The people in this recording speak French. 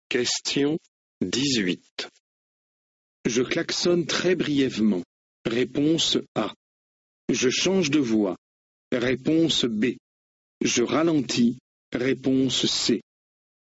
Question 18. Je klaxonne très brièvement. Réponse A. Je change de voie. Réponse B. Je ralentis. Réponse C.